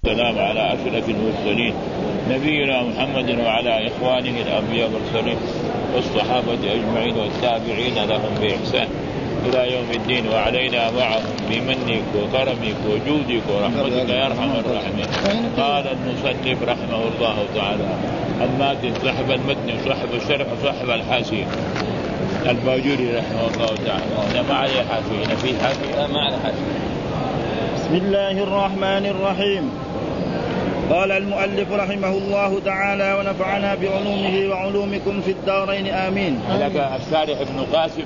والسلام على أشرف المرسلين نبينا محمد وعلى إخوانه الأنبياء والمرسلين والصحابة أجمعين والتابعين لهم بإحسان إلى يوم الدين، وعلينا معهم بمنك وكرمك وجودك ورحمتك يا أرحم الراحمين. قال المصنف رحمه الله تعالى: الماتن صاحب المتن وصاحب الشرح وصاحب الحاشية الباجوري رحمه الله تعالى. أنا ما عليه حاشية، في حاشية ما عليه حاشية. بسم الله الرحمن الرحيم. قال المؤلف رحمه الله تعالى: ونفعنا بعلومه وعلومكم في الدارين آمين. الشارح ابن قاسم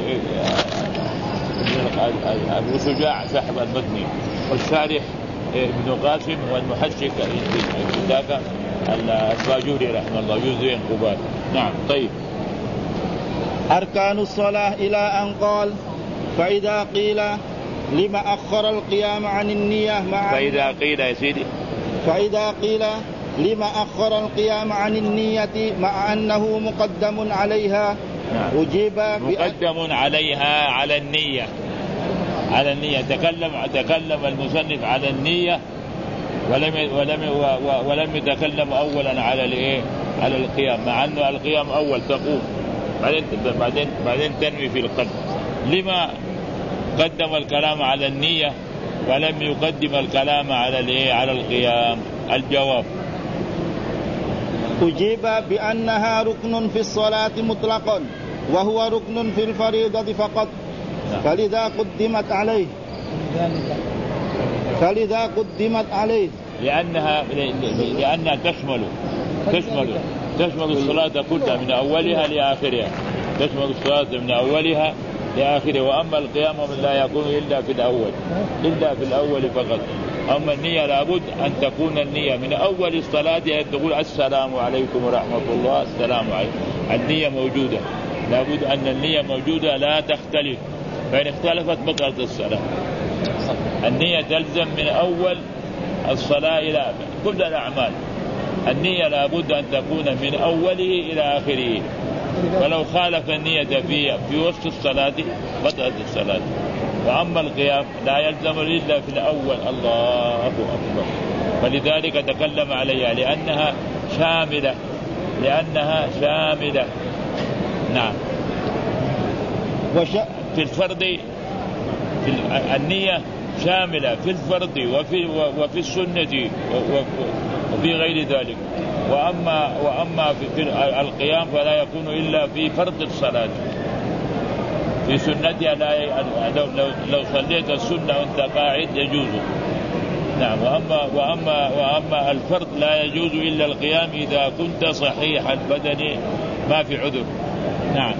أبو شجاع صاحب المتن، والشارح ابن قاسم، والمحشك ذاك الباجوري رحمه الله جزء قبال. نعم. طيب. أركان الصلاة إلى أن قال: فإذا قيل لما أخر القيام عن النية مع فإذا قيل يا سيدي فإذا قيل لما أخر القيام عن النية مع أنه مقدم عليها، نعم. أجيب مقدم عليها على النية. على النية تكلم المصنف على النية ولم يتكلم أولا على القيام، مع أنه القيام أول تقوم بعدين تنوي في القلب. لما قدم الكلام على النية ولم يقدم الكلام على القيام؟ الجواب: أجيب بأنها ركن في الصلاة مطلقا، وهو ركن في الفريضة فقط، فلذا قدمت عليه لأنها تشمل الصلاة كلها من أولها لآخرها، تشمل الصلاة من أولها لآخره. وأما القيام لا يكون إلا في الأول فقط. أما النية لابد أن تكون النية من أول الصلاة، تقول السلام عليكم ورحمة الله، السلام عليكم. النية موجودة، لابد أن النية موجودة لا تختلف، فإن اختلفت بطلت الصلاة. النية تلزم من أول الصلاة إلى كل الأعمال. النية لابد أن تكون من أوله إلى آخره، فلو خالف النية في وسط الصلاة بطلت الصلاة. وأما القيام لا يلزم إلا في الأول. الله أكبر. فلذلك تكلم عليها لأنها شاملة. نعم. في الفرض، في النية شاملة في الفرض وفي السنة وفي غير ذلك. وأما في القيام فلا يكون إلا في فرض الصلاة. في سنتها لو صليت السنة وانت قاعد يجوز. نعم. وأما الفرض لا يجوز إلا القيام إذا كنت صحيح البدن ما في عذر. نعم.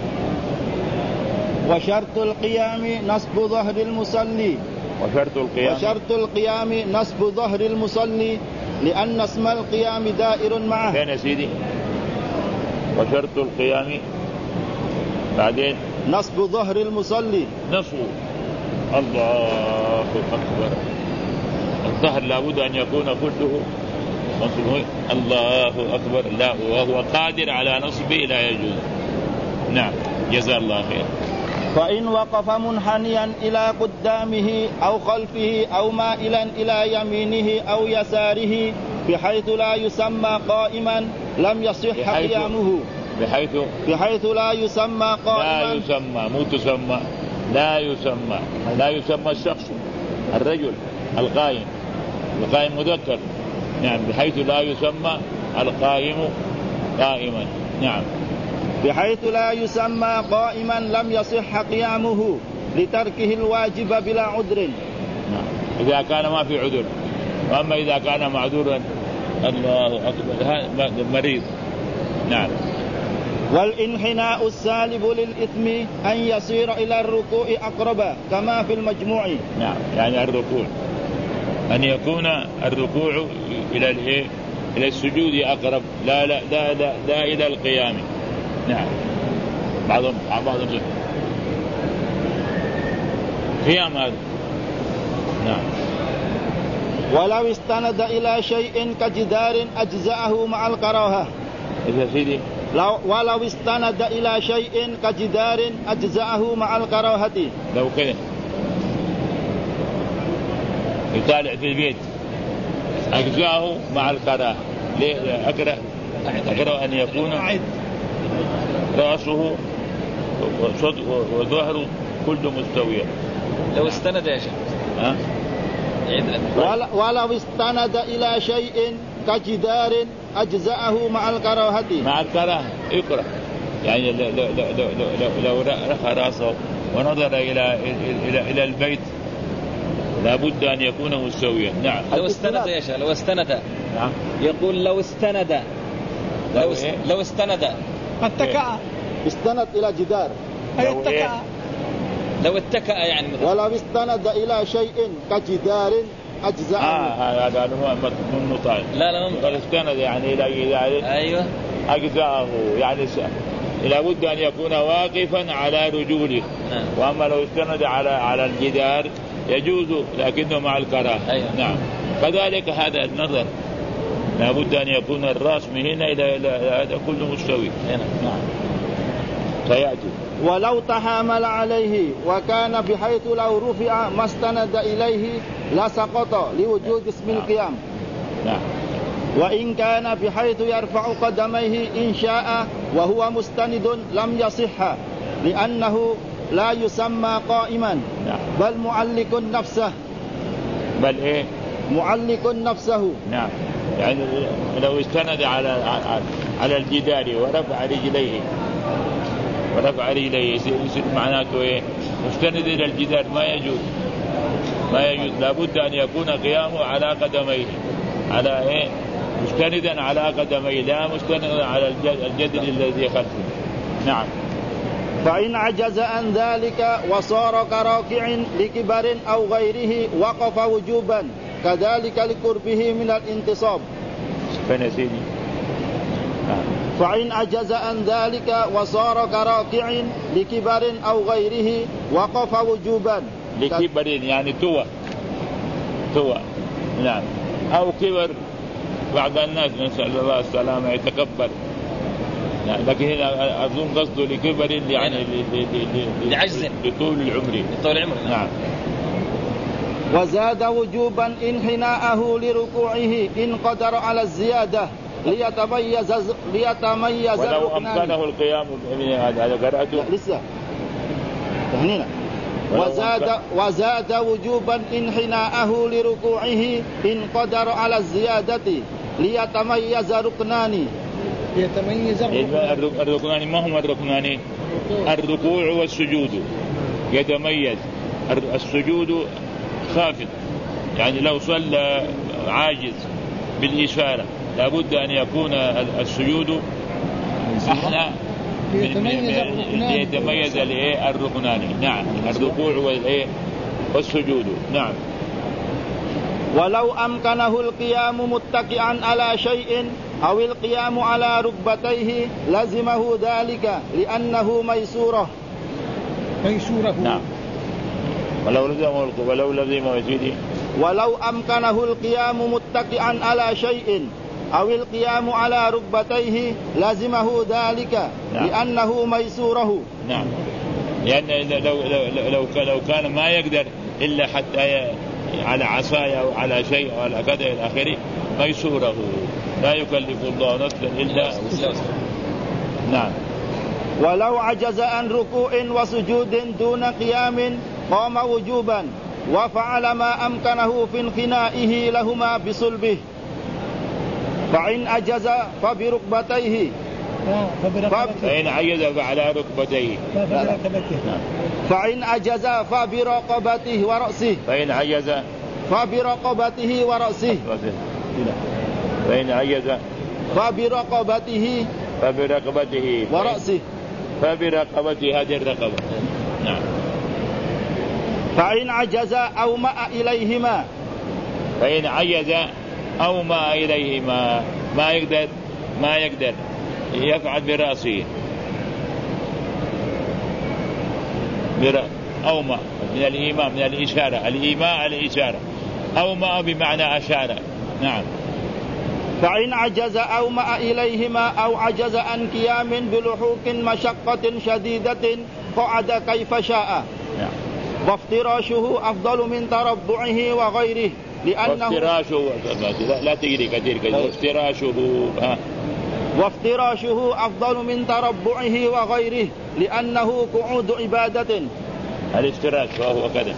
وشرط القيام نصب ظهر المصلي. وشرط القيام نصب ظهر المصلي، لأن اسم القيام دائر معه. فين يا سيدي؟ وشرط القيام بعدين نصب ظهر المصلي. نصب. الله أكبر. الظهر لابد أن يكون كله نصبه. الله أكبر. لا، وهو قادر على نصبه لا يجوز. نعم. جزا الله خير. فإن وقف منحنيا إلى قدامه أو خلفه أو مائلا إلى يمينه أو يساره بحيث لا يسمى قائما لم يصح قيامه. بحيث لا يسمى قائما. لا يسمى الشخص الرجل القائم مذكر. نعم. بحيث لا يسمى القائم قائما. نعم. بحيث لا يسمى قائما لم يصح قيامه لتركه الواجب بلا عذر. إذا كان ما في عذر. وأما إذا كان معذورا الله أكبر مريض. نعم. والانحناء السالب للإثم أن يصير إلى الركوع أقرب كما في المجموع. نعم. يعني الركوع أن يكون الركوع إلى السجود أقرب، لا إلى القيام. نعم. بعضهم قيام هذا. نعم. ولو استند إلى شيء كجدار أجزأه مع الكراهة. إذا سيدي ولو استند إلى شيء كجدار أجزأه مع الكراهة. لو كده يطالع في البيت أجزاءه مع الكراهة. ليه أكره أن يكون رأسه وظهره كله مستويا. لو استند يا شيخ ولو استند إلى شيء كجدار أجزاءه مع الكراهة. مع الكراهة يكره، يعني لو رفع رأسه ونظر إلى البيت لابد أن يكون مستويا. نعم. لو استند يا شيخ، لو استند. نعم. يقول لو استند، لو استند اتكأ، استند إلى جدار. لو اتكأ يعني ولو استند إلى شيء كجدار أجزاءه. هذا من مطاع. لا قد استند يعني إلى جدار. أيوة. أجزاءه يعني لابد أن يكون واقفا على رجوله. وأما لو استند على الجدار يجوز لكنه مع الكراهة. أيوة. نعم. كذلك هذا النظر لابد أن يكون الرأس من هنا إلى هذا كله مستوي. نعم. فيأتي. ولو تحامل عليه وكان بحيث لو رفع ما استند إليه لسقط لوجود اسم القيام. نعم. وإن كان بحيث يرفع قدميه إن شاء وهو مستند لم يصح لأنه لا يسمى قائما. نعم. بل معلق نفسه. بل إيه؟ معلق نفسه. نعم. يعني لو استند على الجدار ورفع رجليه يصير معناته إيه؟ مستند إلى الجدار ما يجوز. لابد أن يكون قيامه على قدميه، على إيه؟ مستندا على قدميه لا مستندا على الجدر الذي خلفه. نعم. فإن عجز عن ذلك وصار كراكع لكبر أو غيره وقف وجوبا كذلك لقربه من الانتصاب. فإن عجز عن ذلك وصار كراكع لكبر أو غيره وقف وجوبا. لكبر يعني توى. نعم. أو كبر بعض الناس نسأل الله السلامة يتكبر، يعني لكن هنا أظن قصده لكبر يعني لعجز لطول العمر. نعم. وزاد وجوبا انحناءه لركوعه إن قدر على الزيادة ليتميز ولو أمكنه القيام هذا قرأته لسه تهنينا. وزاد وجوبا انحناءه لركوعه إن قدر على الزيادة ليتميز ركنان. الركنان ما هم الركنان؟ الركوع والسجود. يتميز السجود خافض، يعني لو صلى عاجز بالإشارة لابد أن يكون السجود أحلى ليتميز الركنان. نعم. الركوع والسجود. نعم. ولو أمكنه القيام متكئا على شيء أو القيام على ركبتيه لزمه ذلك لأنه ميسورة. نعم. ولو أمكنه القيام متكئا على شيء أو القيام على ركبتيه لزمه ذلك. نعم. لأنه ميسوره. نعم. لأن لو كان ما يقدر إلا حتى على عصاية أو على شيء أو على كذا إلى آخره ميسوره، لا يكلف الله نفسا إلا. نعم. ولو عجز عن ركوع وسجود دون قيام قام وجوبا وفعل ما أمكنه في انحنائه لهما بصلبه. فإن عجز فبركبتيه. فإن عجز فعلى ركبتيه. فإن عجز فبرقبته ورأسه. فإن عجز فبرقبته ورأسه. فإن عجز فبرقبته ورأسه. فبرقبته هذه الرقبة. نعم. فإن عجز أو ماء إليهما. فإن عجز أو ماء إليهما ما يقدر يفعل برأسه. أو ماء من الإيماء من الإشارة. الإشارة أو ماء بمعنى أشارة. نعم. فإن عجز أو ماء إليهما أو عجز عن قيام بلحوق مشقة شديدة قعد كيف شاء. نعم. وافتراشه أفضل من تربعه وغيره. لأنه وافتراشه لا تجري كثير كذا. وافتراشه أفضل من تربعه وغيره لأنه قعود عبادة. الافتراش وهو كذا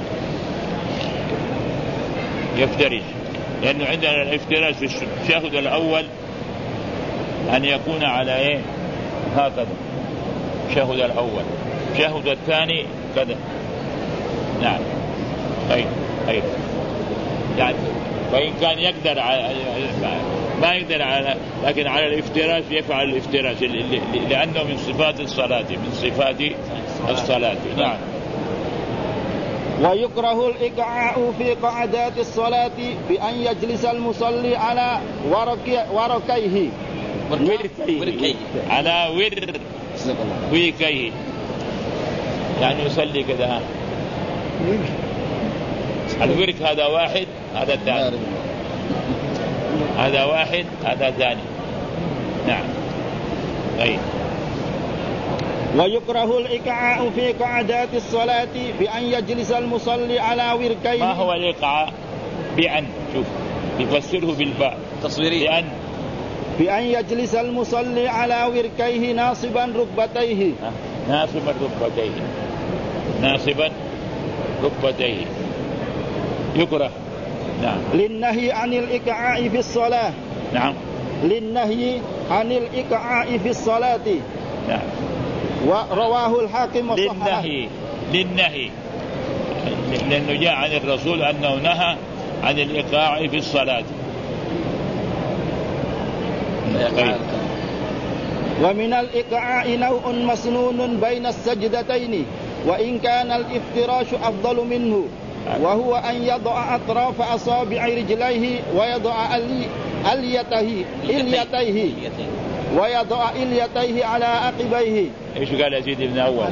يفترش، لأنه عندنا الافتراش في التشهد الأول أن يكون على إيه هكذا التشهد الأول، التشهد الثاني كذا. نعم أي يعني وإن كان يقدر على ما يقدر على، لكن على الافتراش يفعل الافتراش لأنه من صفات الصلاة، من صفات الصلاة. نعم. ويكره الإقعاء في قعدات الصلاة بأن يجلس المصلي على وركيه على وركيه، يعني يصلي كذا. الورك هذا واحد هذا الثاني، هذا واحد هذا ثاني. نعم. أي. ويكره الإقعاء في قعدات الصلاة بأن يجلس المصلي على وركيه. ما هو الإقعاء؟ بأن، شوف يفسره بالباء تصويري، بأن يجلس المصلي على وركيه ناصبا ركبتيه. ناصبا ركبتيه يكره. نعم. للنهي عن الإقعاء في الصلاة. نعم. للنهي عن الإقعاء في الصلاة. نعم. ورواه الحاكم وصححه. للنهي لأنه جاء عن الرسول أنه نهى عن الإيقاع في الصلاة. ومن الإيقاع نوع مسنون بين السجدتين وإن كان الافتراش أفضل منه، وهو أن يضع أطراف أصابع رجليه ويضع إليتيه على عقبيه. ايش قال يزيد بن أول؟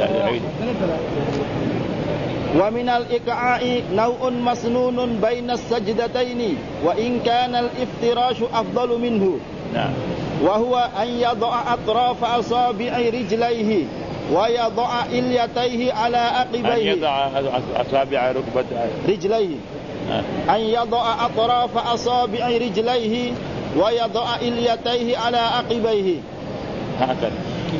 ومن الإقعاء نوع مسنون بين السجدتين وإن كان الافتراش أفضل منه. نعم. وهو أن يضع أطراف أصابع رجليه ويضع إليتيه على عقبيه. أن يضع أصابع رجليه. أن يضع أطراف أصابع رجليه ويضع إليتيه على عقبيه. هكذا.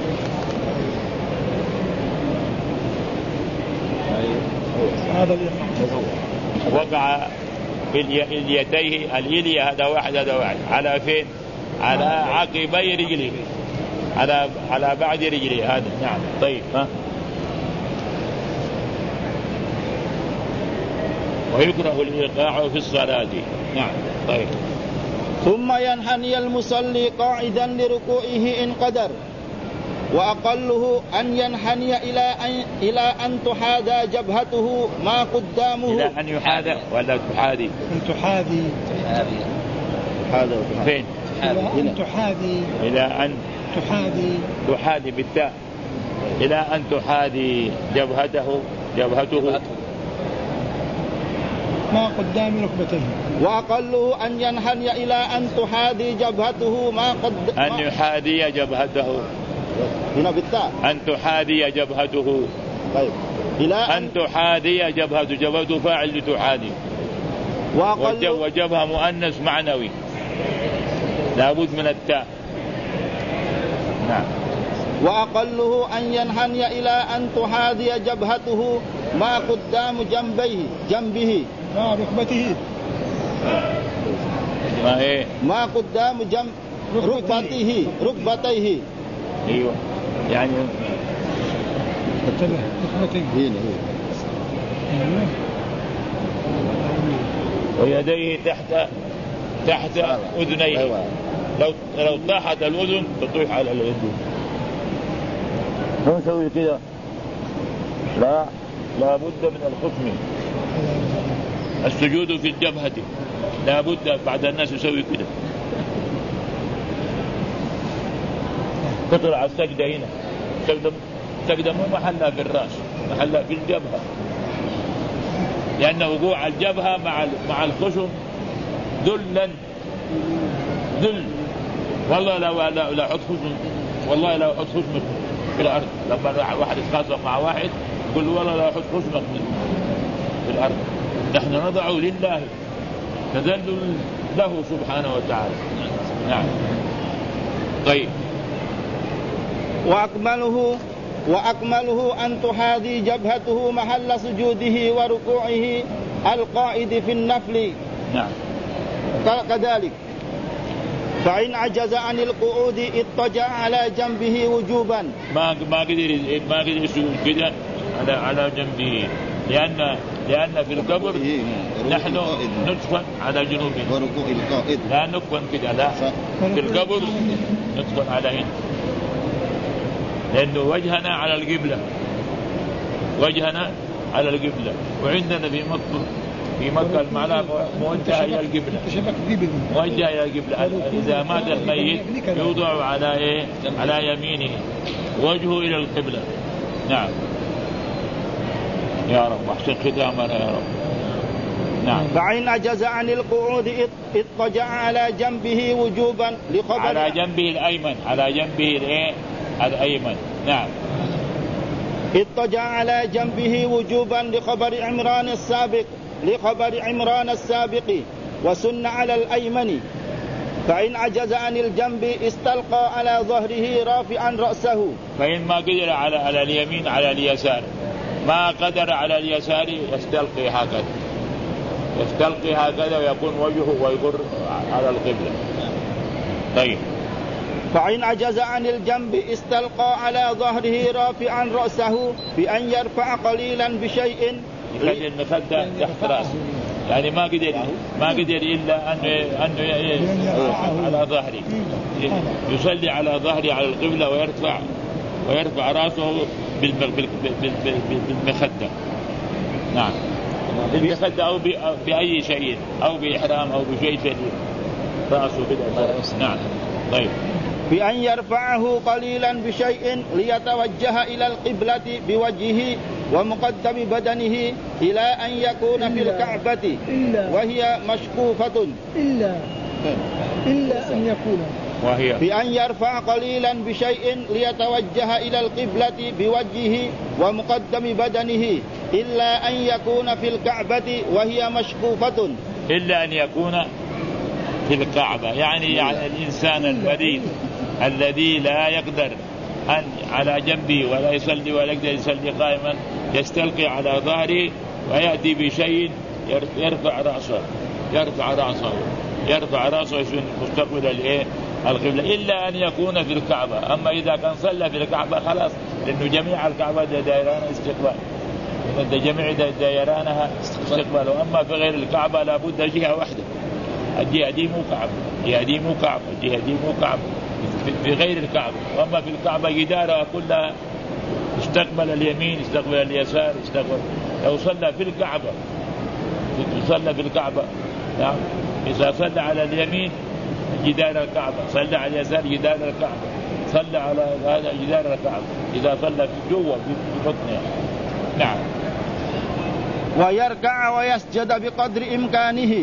وقع باليتيه، الإلية هذا واحد على فين؟ على عقبي رجليه، على بعد رجليه هذا. نعم. طيب. ويكره الإيقاع في الصلاة. نعم. طيب. ثم ينحني المصلي قاعدا لركوعه إن قدر، وأقله أن ينحني إلى أن تحاذى جبهته ما قدامه. إلى أن يحاذى ولا تحاذي؟ أن تحاذي. فين؟ أن تحاذي. إلى أن تحاذي بالتاء. إلى أن تحاذي جبهته ما قدام ركبتيه. وأقله أن ينحني إلى أن تحاذي جبهته ما قد أن يحاذي جبهته هنا بالتاء. أن تحاذي جبهته. طيب. إلى أن تحاذي جبهته فاعل لتحاذي. وجبهة مؤنث معنوي لابد من التاء. نعم. وأقله أن ينحني إلى أن تحاذي جبهته ما قدام جنبه ركبته. ما قدام جنب ركبتيه. ايوه يعني ركبتيه. ويديه تحت أذنيه. لو طاحت الأذن تطيح على اليد. ما نسوي كده؟ لا بد من الخصم. السجود في الجبهة لا بد، بعد الناس يسوي كده. تطلع السجدة هنا، السجدة مو محلها في الرأس، محلها في الجبهة، لأن وقوع الجبهة مع الخشم ذل. والله لا حط خشم، والله لا حط خشمك في الأرض. لما واحد يتخاصم مع واحد يقول والله لا حط خشمك في الأرض. نحن نضع لله تذلل له سبحانه وتعالى. نعم. طيب. وأكمله أن تحاذي جبهته محل سجوده وركوعه القائد في النفل. نعم. كذلك فإن عجز عن القعود اضطجع على جنبه وجوبا. ما قدر يسجد كده على جنبه، لأن في القبر نحن ندفن على جنوبنا وركوع القائد لا ندفن كده، لا في القبر ندفن على هنا، لأنه وجهنا على القبلة، وجهنا على القبلة، وعندنا في مكة المعنى موجهة إلى القبلة، موجهة إلى القبلة. إذا مات الميت يوضع على إيه؟ على يمينه، وجهه إلى القبلة. نعم يا رب، أحسن ختامنا يا رب. نعم. فإن عجز عن القعود اضطجع على جنبه وجوبا لخبر على جنبه الأيمن، على جنبه الإيه؟ الأيمن. نعم. اضطجع على جنبه وجوبا لخبر عمران السابق وسن على الأيمن. فإن عجز عن الجنب استلقى على ظهره رافعا رأسه. فإن ما قدر على اليمين على اليسار، ما قدر على اليسار يستلقي هكذا، يستلقي هكذا ويكون وجهه ويقر على القبلة. طيب. فإن عجز عن الجنب استلقى على ظهره رافعا رأسه بأن يرفع قليلا بشيء، يخلي المخدة تحت رأسه، يعني ما قدر إلا أن على ظهره، يصلي على ظهره على القبلة ويرفع رأسه بالمخدة. نعم. بالمخدة أو بأي شيء، أو بإحرام أو بشيء شديد رأسه كده. نعم. طيب. بأن يرفعه قليلا بشيء ليتوجه إلى القبلة بوجهه ومقدم بدنه إلى أن يكون في الكعبة وهي مشكوفة، إلا أن يكون، وهي بأن يرفع قليلا بشيء ليتوجه إلى القبلة بوجهه ومقدم بدنه إلا أن يكون في الكعبة وهي مشكوفة. إلا أن يكون في الكعبة، يعني الإنسان المريض الذي لا يقدر أن على جنبه ولا يصلي ولا يقدر يصلي قائما يستلقي على ظهره ويأتي بشيء يرفع رأسه مستقبل القبلة، إلا أن يكون في الكعبة. أما إذا كان صلى في الكعبة خلاص، لأنه جميع الكعبة دائران استقبال، جميع دائرانها استقبال. وأما في غير الكعبة لابد جهة واحدة، الجهة دي مو كعبة، الجهة دي مو كعبة، الجهة دي مو كعبة في غير الكعبة. وأما في الكعبة جدارها كلها استقبل اليمين، استقبل اليسار، استقبل. لو صلى في الكعبة في الكعبة، نعم، إذا صلى على اليمين جدار الكعبة، صلى على اليسار جدار الكعبة، صلى على هذا جدار الكعبة، إذا صلى في جوه في بطنها. نعم. ويركع ويسجد بقدر إمكانه.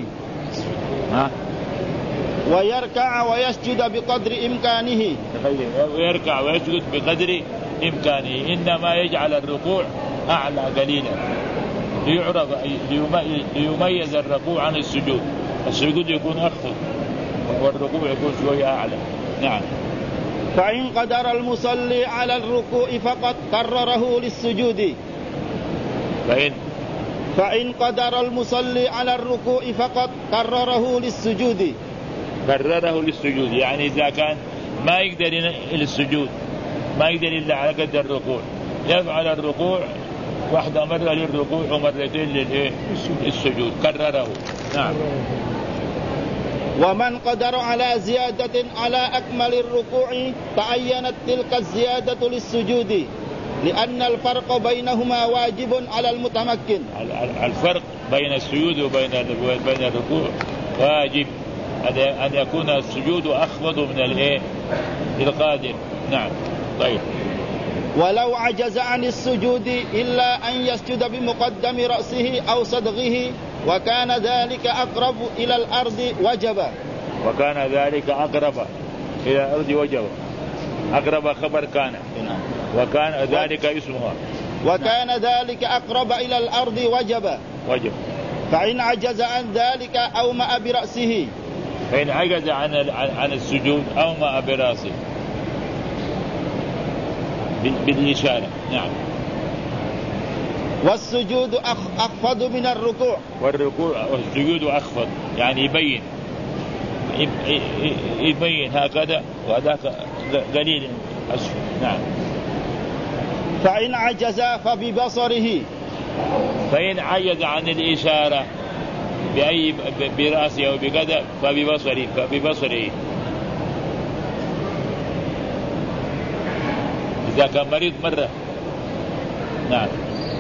ويركع ويسجد بقدر إمكانه. ويركع ويسجد بقدر إمكانه، إنما يجعل الركوع أعلى قليلا ليميز الركوع عن السجود. السجود يكون أخفض والركوع يكون شوية أعلى. نعم. فإن قدر المصلي على الركوع فقط كرره للسجود. فإن قدر المصلي على الركوع فقط كرره للسجود. يعني إذا كان ما يقدر للسجود، ما يقدر إلا على قد الركوع، يفعل الركوع واحدة مرة للركوع ومرتين للسجود، كرره. نعم. ومن قدر على زيادة على أكمل الركوع تعينت تلك الزيادة للسجود، لأن الفرق بينهما واجب على المتمكن. الفرق بين السجود وبين الركوع واجب، أن يكون السجود أخفض من القادر. نعم. طيب. ولو عجز عن السجود إلا أن يسجد بمقدم رأسه أو صدغه وكان ذلك أقرب إلى الأرض وجب. وكان ذلك أقرب إلى الأرض وجب. أقرب خبر كان، وكان ذلك اسمها. وكان ذلك أقرب إلى الأرض وجب. فإن عجز عن ذلك أومأ برأسه. فإن عجز عن السجود أومأ برأسه بالإشارة. نعم. والسجود أخفض من الركوع. والسجود أخفض يعني يبين هكذا وهذاك قليل أسفل. نعم. فإن عجز فببصره. فإن عجز عن الإشارة برأسه أو بكذا فببصره. إذا كان مريض مرة. نعم.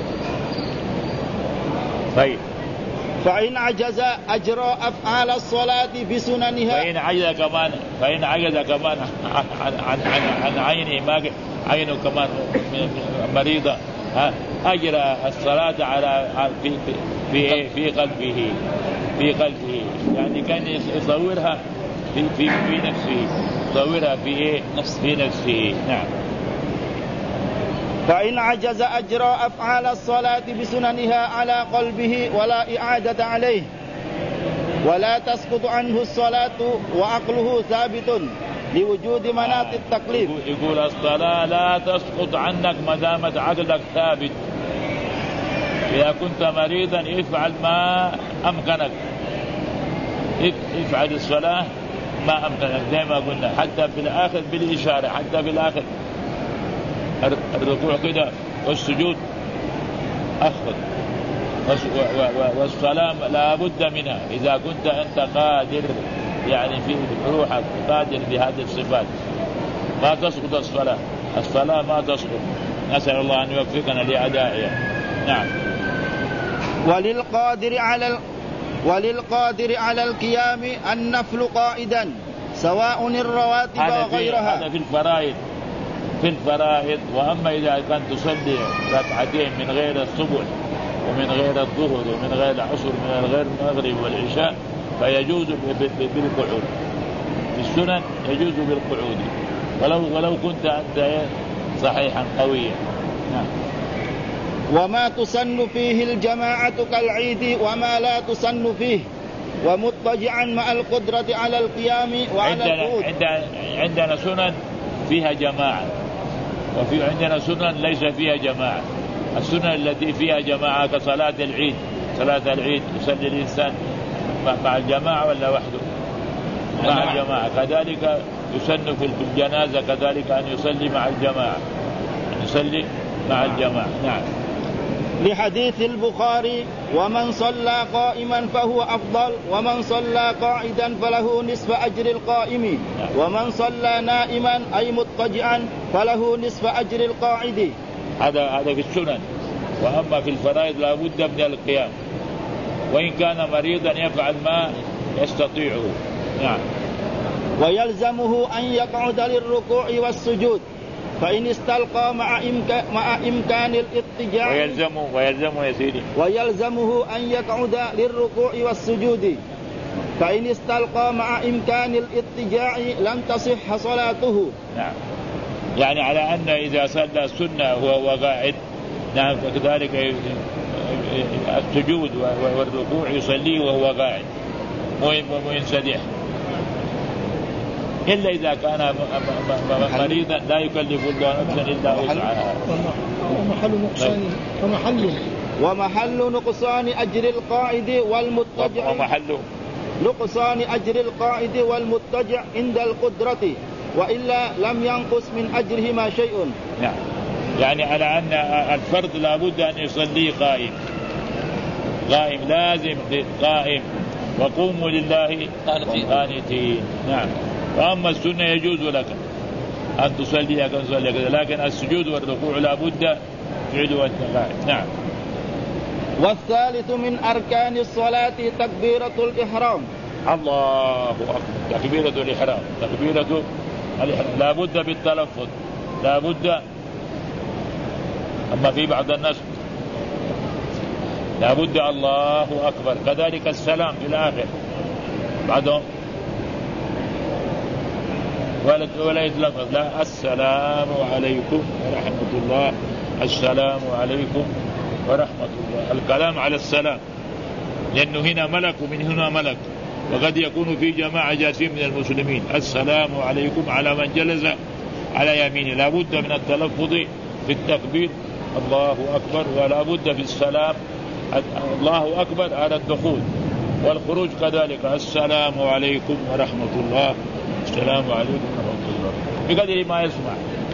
طيب. فإن عجز أجرى أفعال الصلاة بسننها. فإن عجز كمان عن عينه ما عينه كمان مريضة أجرى الصلاة على في قلبه يعني كان يصورها في نفسه يصورها في نفسه. نعم. فإن عجز أجرى أفعال الصلاة بسننها على قلبه ولا إعادة عليه ولا تسقط عنه الصلاة وعقله ثابت لوجود مناط التكليف. يقول الصلاة لا تسقط عنك ما دامت عقلك ثابت. إذا كنت مريضا افعل ما أمكنك، افعل الصلاة ما أمكنك زي ما قلنا، حتى في الآخر بالإشارة، حتى في الآخر الركوع كده والسجود أخفض، والصلاة لا بد منها. إذا كنت أنت قادر يعني في روحك قادر بهذه الصفات ما تسقط الصلاة ما تسقط. نسأل الله أن يوفقنا لأدائها. نعم. وللقادر على القيام النفل قائدا سواء الرواتب وغيرها. هذا في الفرائض. وأما إذا كان تصلي ركعتين من غير الصبح ومن غير الظهر ومن غير العصر ومن غير المغرب والعشاء فيجوز بالقعود. في السنن يجوز بالقعود ولو كنت أنت صحيحا قويا. نعم. وما تسن فيه الجماعة كالعيد وما لا تسن فيه ومضطجعا مع القدرة على القيام وعلى القعود. عندنا سنن فيها جماعة وفي عندنا سنن ليس فيها جماعة. السنن التي فيها جماعة كصلاة العيد، صلاة العيد يصلي الإنسان مع الجماعة ولا وحده؟ مع الجماعة. كذلك يسن في الجنازة كذلك أن يصلي مع الجماعة، نعم. لحديث البخاري ومن صلى قائما فهو أفضل ومن صلى قاعدا فله نصف أجر القائم ومن صلى نائما أي مضطجعا فله نصف أجر القاعد. هذا في السنن. وأما في الفرائض لا بد من القيام، وإن كان مريضا يفعل ما يستطيعه. نعم. ويلزمه أن يقعد للركوع والسجود فإن استلقى مع إمكان الاضطجاع. ويلزمه يا سيدي. ويلزمه أن يقعد للركوع والسجود فإن استلقى مع إمكان الاضطجاع لم تصح صلاته. نعم. يعني على أن إذا صلى السنة وهو قاعد، نعم، فكذلك السجود والركوع يصلي وهو قاعد وينسدح، إلا إذا كان مريضا لا يكلف الله نفسا إلا وسعها. ومحل نقصان أجر القاعد والمضطجع. نقصان أجر القاعد والمضطجع عند القدرة وإلا لم ينقص من أجرهما شيء. نعم. يعني على أن الفرض لابد أن يصلي قائم لازم قائم وقوموا لله قانتين. نعم. وأما السنة يجوز لك أن تصلي كذا، لكن السجود والركوع لابد تعيد وأنت قاعد. نعم. والثالث من أركان الصلاة تكبيرة الإحرام. الله أكبر. تكبيرة الإحرام لابد بالتلفظ، لابد. أما في بعض الناس لابد الله أكبر. كذلك السلام في الآخر بعدهم ولا يتلفظ، لا، السلام عليكم ورحمة الله، السلام عليكم ورحمة الله. الكلام على السلام لأنه هنا ملك ومن هنا ملك، وقد يكون في جماعة جالسين من المسلمين السلام عليكم على من جلس على يمينه، لا بد من التلفظ في التكبير الله أكبر، ولا بد في السلام الله أكبر على الدخول، والخروج كذلك السلام عليكم ورحمة الله، السلام عليكم ورحمة الله بقدر ما يسمع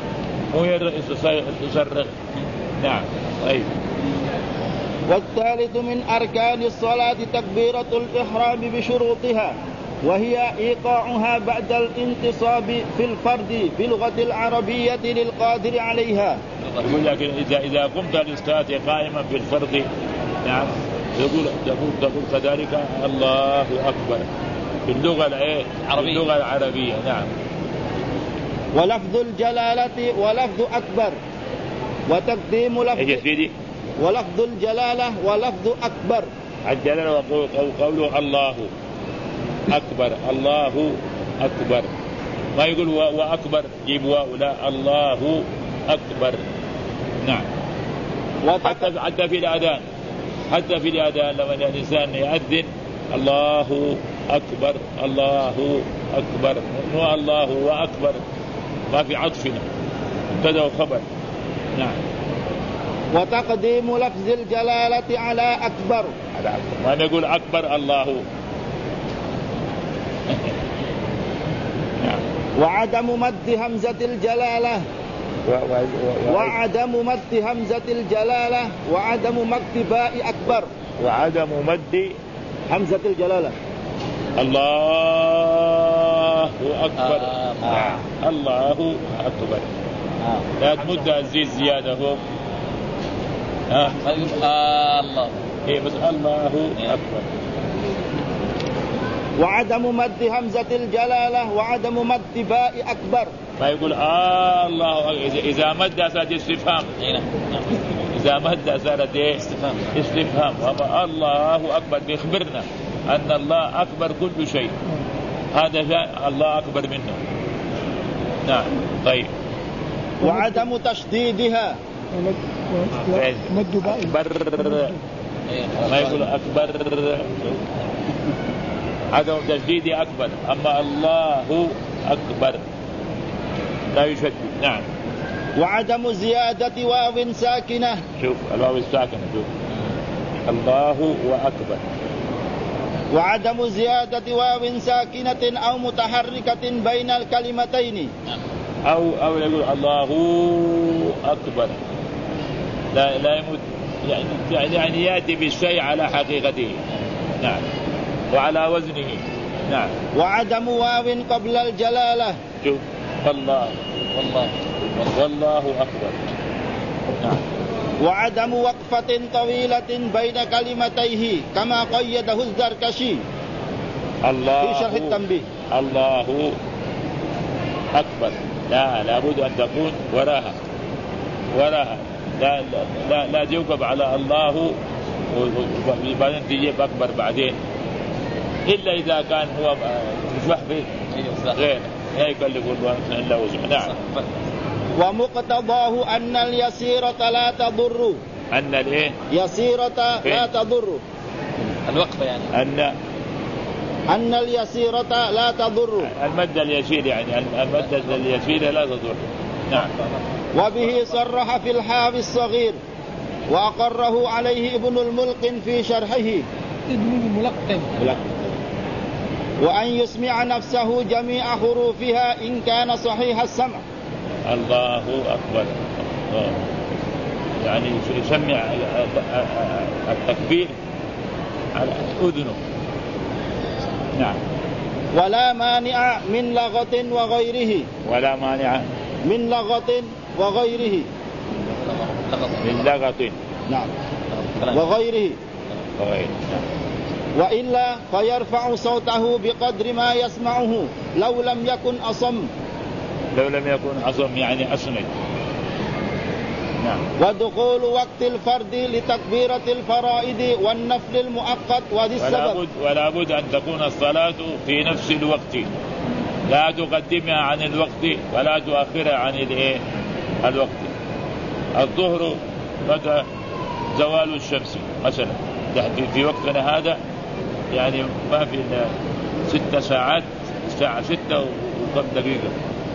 ويصرخ. نعم. طيب. والثالث من أركان الصلاة تكبيرة الإحرام بشروطها، وهي إيقاعها بعد الانتصاب في الفرد باللغة العربية للقادر عليها. يقول لك إذا قمت للصلاة قائما في الفرد، نعم، تقول كذلك الله أكبر باللغة العربية. نعم. ولفظ الجلالة ولفظ أكبر، وتقديم لفظ ولفظ الجلالة ولفظ أكبر. الجلالة وقوله الله أكبر، الله أكبر، ما يقول وأكبر جيب واو، لا الله أكبر. نعم. حتى في الأذان لما الإنسان يأذن الله أكبر الله أكبر، مو الله وأكبر، ما في عطفنا مبتدأ وخبر. نعم. وتقديم لفظ الجلالة على أكبر، ما نقول أكبر الله. نعم. وعدم مد همزة الجلالة وعدم مد همزة الجلالة وعدم مد باء أكبر، وعدم مد همزة الجلالة الله أكبر. الله أكبر، لا تمد الزيز زيادة فوق. الله إيه بس الله أكبر. وعدم مد همزة الجلالة وعدم مد باء أكبر، ما يقول الله إذا مد صارت استفهام، إذا مد صارت استفهام. الله أكبر بيخبرنا أن الله أكبر كل شيء، هذا الله أكبر منه. نعم. طيب. وعدم تشديدها مد باء أكبر، ما يقول أكبر، عدم تشديد أكبر، أما الله أكبر لا يشدد. نعم. وعدم زيادة واو ساكنة، شوف الواو الساكنة، شوف الله وأكبر. وعدم زيادة واو ساكنة أو متحركة بين الكلمتين، أو يقول الله أكبر، لا يمد، يعني يأتي بالشيء على حقيقته. نعم. وعلى وزنه. نعم. وعدم واو قبل الجلالة، شوف والله أكبر. نعم. وعدم وقفة طويلة بين كلمتيه كما قيده الزركشي في شرح التنبيه. الله أكبر لا بد أن تكون وراها لا توقف على الله وبعدين تجيب أكبر بعدين، إلا إذا كان هو مشبه غير لا يكلف الله إلا وسعه. نعم. ومقتضاه أن اليسيرة لا تضر، أن الإيه يسيرة لا تضر، الوقفة يعني أن اليسيرة لا تضر، المد اليسير يعني المد اليسير لا تضر. نعم. وبه صرح في الحاوي الصغير وأقره عليه ابن الملقن في شرحه ابن الملقن. وأن يسمع نفسه جميع حروفها إن كان صحيح السمع. الله أكبر، يعني يسمع التكبير على أذنه. نعم. ولا مانع من لغة وغيره، ولا مانع من لغة وغيره، من لغة. نعم. وغيره. نعم. وإلا فيرفع صوته بقدر ما يسمعه لو لم يكن أصم، يعني أسند. نعم. ودخول وقت الفرد لتكبيرة الفرائض والنفل المؤقت وذي السبب. ولا بد أن تكون الصلاة في نفس الوقت، لا تقدمها عن الوقت ولا تؤخرها عن الوقت. الظهر متى؟ زوال الشمس مثلا، في وقتنا هذا يعني ما في إلا 6 ساعات، الساعة 6 وكم دقيقة،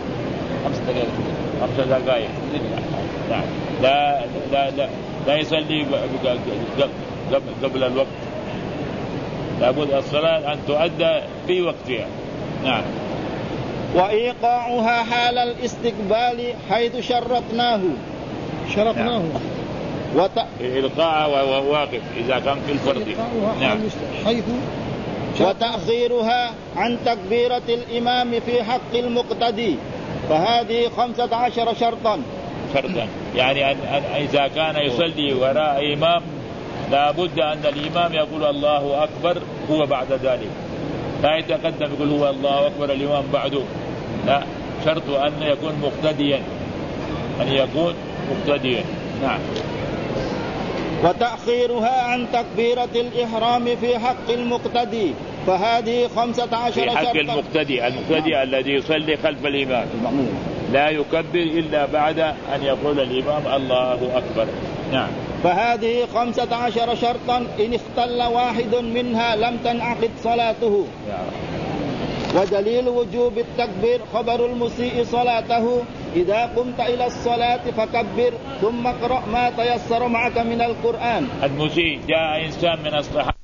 5 دقائق. نعم. لا لا لا لا يصلي قبل الوقت، لابد الصلاة أن تؤدى في وقتها. نعم. وإيقاعها حال الاستقبال حيث شرطناه. نعم. إلقاءها وهو واقف إذا كان في الفرض. نعم. حيث وتأخيرها عن تكبيرة الإمام في حق المقتدي، فهذه 15 شرطا. يعني إذا كان يصلي وراء إمام لابد أن الإمام يقول الله أكبر هو بعد ذلك، لا يتقدم يقول هو الله أكبر الإمام بعده، لا، شرط أن يكون مقتديا. نعم. وتأخيرها عن تكبيرة الإحرام في حق المقتدي، فهذه 15 شرطا. في حق المقتدي الذي يصلي خلف الإمام لا يكبر إلا بعد أن يقول الإمام الله أكبر. نعم. فهذه 15 شرطا، إن اختل واحد منها لم تنعقد صلاته. ودليل وجوب التكبير خبر المسيء صلاته: إذا قمت إلى الصلاة فكبر ثم اقرأ ما تيسر معك من القرآن. المسيء جاء إنسان من الصحابة